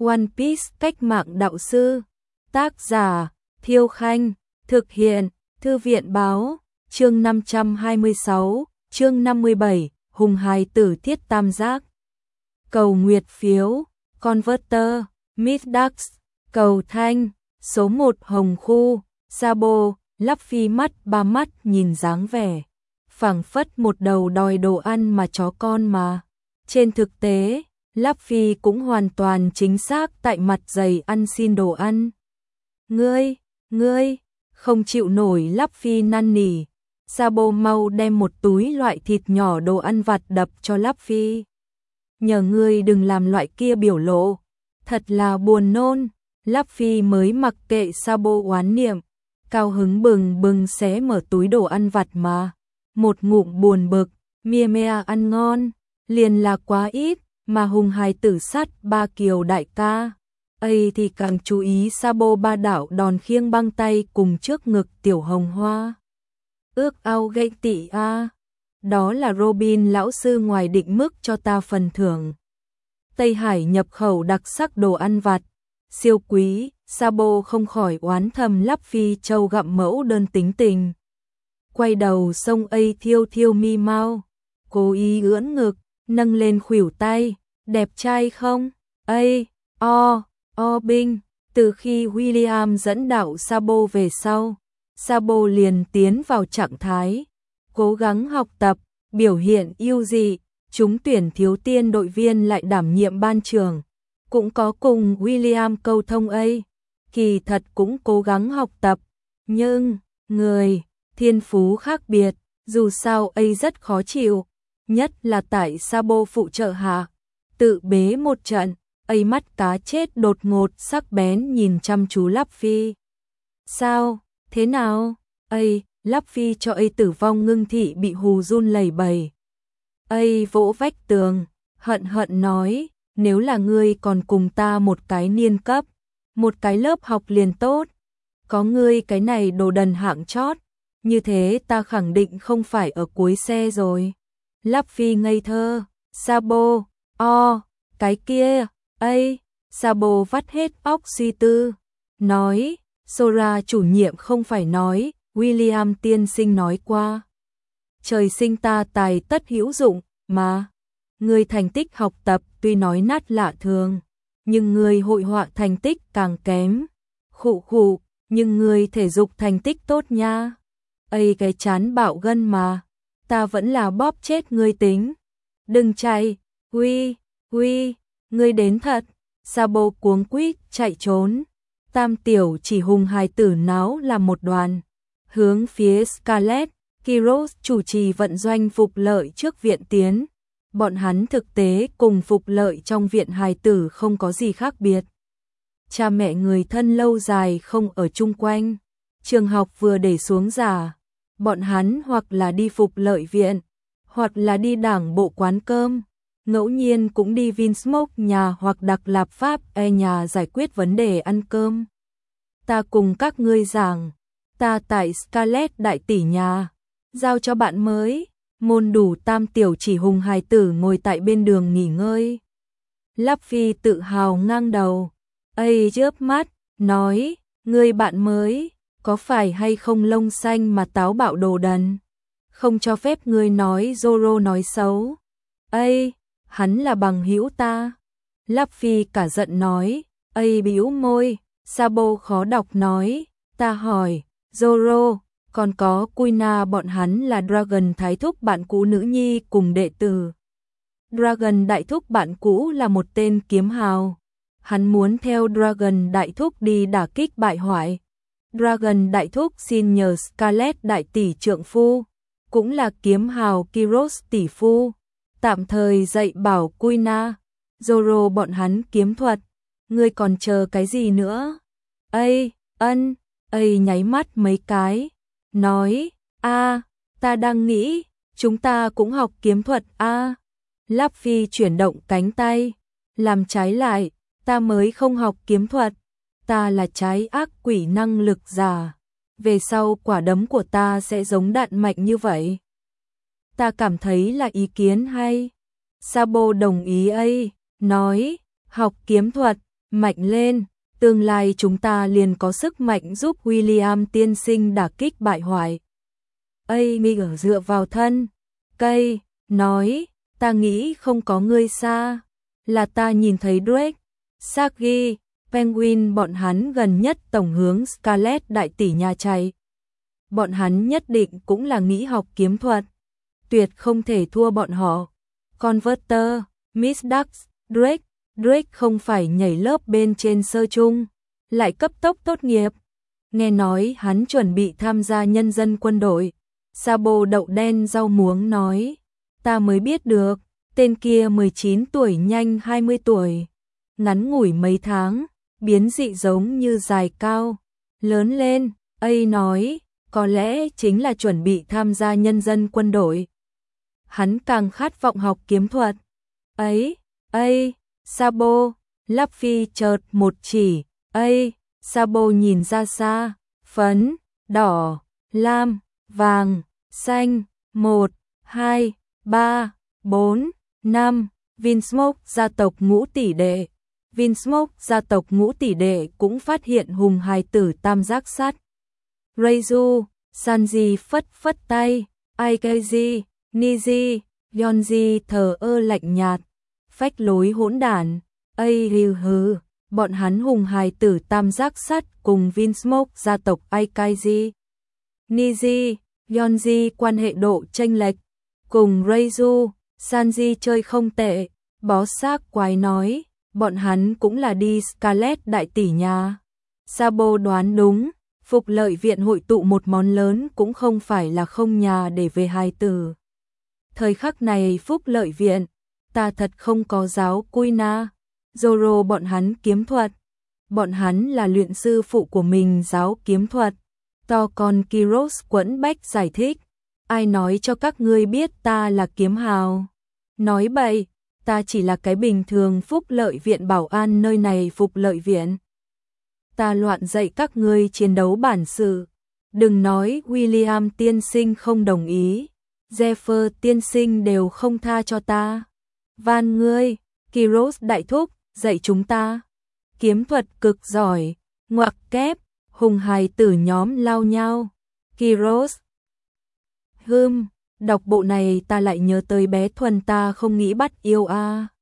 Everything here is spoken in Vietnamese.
One Piece cách mạng đạo sư. Tác giả Thiêu Khanh. Thực hiện Thư viện Báo. Chương 526, chương 57, Hùng hài tử thiết tam giác. Cầu nguyệt phiếu, Converter, Midax, cầu thanh, số 1 Hồng Khu, Sabo, Luffy mắt ba mắt nhìn dáng vẻ phảng phất một đầu đòi đồ ăn mà chó con mà. Trên thực tế, Luffy cũng hoàn toàn chính xác tại mặt dày ăn xin đồ ăn. Ngươi, không chịu nổi Luffy năn nỉ. Sabo mau đem một túi loại thịt nhỏ đồ ăn vặt đập cho Luffy. Nhờ ngươi đừng làm loại kia biểu lộ. Thật là buồn nôn. Luffy mới mặc kệ Sabo oán niệm. Cao hứng bừng bừng xé mở túi đồ ăn vặt mà. Một ngụm buồn bực, mea ăn ngon, liền là quá ít, mà hùng hài tử sắt ba kiều đại ca. Ấy thì càng chú ý Sabo ba đảo đòn khiêng băng tay cùng trước ngực tiểu hồng hoa. Ước ao gây tị a. Đó là Robin lão sư ngoài định mức cho ta phần thưởng. Tây Hải nhập khẩu đặc sắc đồ ăn vặt, siêu quý, Sabo không khỏi oán thầm Luffy châu gặm mẫu đơn tính tình. Quay đầu sông ấy thiêu mi mau, cố ý ưỡn ngực, nâng lên khuỷu tay, đẹp trai không? Ây, binh, từ khi William dẫn đạo Sabo về sau, Sabo liền tiến vào trạng thái, cố gắng học tập, biểu hiện ưu dị, trúng tuyển thiếu tiên đội viên lại đảm nhiệm ban trưởng, cũng có cùng William câu thông ấy, kỳ thật cũng cố gắng học tập, nhưng, người thiên phú khác biệt, dù sao ấy rất khó chịu, nhất là tại Sabo phụ trợ hạ, tự bế một trận, ấy mắt cá chết đột ngột sắc bén nhìn chăm chú Luffy. Sao, thế nào? Ấy, Luffy cho ấy tử vong ngưng thị bị hù run lẩy bẩy. Ấy vỗ vách tường, hận nói, nếu là ngươi còn cùng ta một cái niên cấp, một cái lớp học liền tốt, có ngươi cái này đồ đần hạng chót. Như thế ta khẳng định không phải ở cuối xe rồi. Luffy ngây thơ, Sabo, cái kia, ấy, Sabo vắt hết óc suy tư, nói, Sora chủ nhiệm không phải nói, William tiên sinh nói qua. Trời sinh ta tài tất hữu dụng, mà, người thành tích học tập tuy nói nát lạ thường, nhưng người hội họa thành tích càng kém. Khụ, nhưng người thể dục thành tích tốt nha. Ây cái chán bạo gân mà, ta vẫn là bóp chết ngươi tính. Đừng chạy, Huy, ngươi đến thật. Sabo cuống quýt chạy trốn. Tam tiểu chỉ hùng hài tử náo làm một đoàn, hướng phía Scarlet, Kiros chủ trì vận doanh Phục Lợi trước viện tiến. Bọn hắn thực tế cùng Phục Lợi trong viện hài tử không có gì khác biệt. Cha mẹ người thân lâu dài không ở chung quanh, trường học vừa để xuống giả. Bọn hắn hoặc là đi Phục Lợi viện, hoặc là đi đảng bộ quán cơm, ngẫu nhiên cũng đi Vinsmoke nhà hoặc Đặc Lạp Pháp nhà giải quyết vấn đề ăn cơm. Ta cùng các ngươi giảng, ta tại Scarlet đại tỷ nhà, giao cho bạn mới, môn đủ tam tiểu chỉ hùng hài tử ngồi tại bên đường nghỉ ngơi. Luffy tự hào ngang đầu, ấy chớp mắt, nói, ngươi bạn mới, có phải hay không lông xanh mà táo bạo đồ đần? Không cho phép ngươi nói Zoro nói xấu. Ây, hắn là bằng hữu ta. Luffy cả giận nói, ây bĩu môi, Sabo khó đọc nói, ta hỏi, Zoro, còn có Kuina bọn hắn là Dragon Thái Thúc bạn cũ nữ nhi cùng đệ tử. Dragon Đại Thúc bạn cũ là một tên kiếm hào. Hắn muốn theo Dragon Đại Thúc đi đả kích bại hoại. Dragon Đại Thúc xin nhờ Scarlet Đại Tỷ trượng phu, cũng là kiếm hào Kiros tỷ phu, tạm thời dạy bảo Kuina, Zoro bọn hắn kiếm thuật, ngươi còn chờ cái gì nữa? Ây nháy mắt mấy cái, nói, ta đang nghĩ, chúng ta cũng học kiếm thuật Luffy chuyển động cánh tay, làm trái lại, ta mới không học kiếm thuật. Ta là trái ác quỷ năng lực giả, về sau quả đấm của ta sẽ giống đạn mạnh như vậy. Ta cảm thấy là ý kiến hay. Sabo đồng ý ấy, nói, học kiếm thuật, mạnh lên, tương lai chúng ta liền có sức mạnh giúp William tiên sinh đả kích bại hoại. Amy dựa vào thân cây, nói, ta nghĩ không có ngươi xa, là ta nhìn thấy Drake, Sagi, Penguin bọn hắn gần nhất tổng hướng Scarlet đại tỷ nhà chạy. Bọn hắn nhất định cũng là nghĩ học kiếm thuật, tuyệt không thể thua bọn họ. Converter, Miss Ducks, Drake không phải nhảy lớp bên trên sơ trung, lại cấp tốc tốt nghiệp. Nghe nói hắn chuẩn bị tham gia nhân dân quân đội. Sabo đậu đen rau muống nói, ta mới biết được, tên kia 19 tuổi nhanh 20 tuổi. Ngắn ngủi mấy tháng, biến dị giống như dài cao, lớn lên. Nói, có lẽ chính là chuẩn bị tham gia nhân dân quân đội. Hắn càng khát vọng học kiếm thuật. Sabo, Luffy chợt một chỉ, Sabo nhìn ra xa, phấn, đỏ, lam, vàng, xanh, 1, 2, 3, 4, 5, Vinsmoke gia tộc ngũ tỷ đệ. Vinsmoke gia tộc ngũ tỷ đệ cũng phát hiện hùng hài tử tam giác sắt. Reizu, Sanji phất tay, Aikaji, Niji, Yonji thờ ơ lạnh nhạt, phách lối hỗn đản, hừ, bọn hắn hùng hài tử tam giác sắt cùng Vinsmoke gia tộc Aikaji. Niji, Yonji quan hệ độ chênh lệch, cùng Reizu, Sanji chơi không tệ, bó xác quái nói, bọn hắn cũng là đi Scarlet đại tỷ nhà. Sabo đoán đúng, Phục Lợi viện hội tụ một món lớn cũng không phải là không nhà để về hài tử. Thời khắc này Phúc Lợi viện, ta thật không có giáo Kuina, Zoro bọn hắn kiếm thuật. Bọn hắn là luyện sư phụ của mình giáo kiếm thuật. To con Kiros quẫn bách giải thích, ai nói cho các ngươi biết ta là kiếm hào. Nói bậy, ta chỉ là cái bình thường Phúc Lợi viện bảo an nơi này Phục Lợi viện. Ta loạn dạy các ngươi chiến đấu bản sự. Đừng nói William tiên sinh không đồng ý, Zephyr tiên sinh đều không tha cho ta. Van ngươi, Kiros đại thúc, dạy chúng ta. Kiếm thuật cực giỏi, ngoặc kép, hùng hài tử nhóm lao nhau. Kiros. Đọc bộ này ta lại nhớ tới bé Thuần ta không nghĩ bắt yêu a.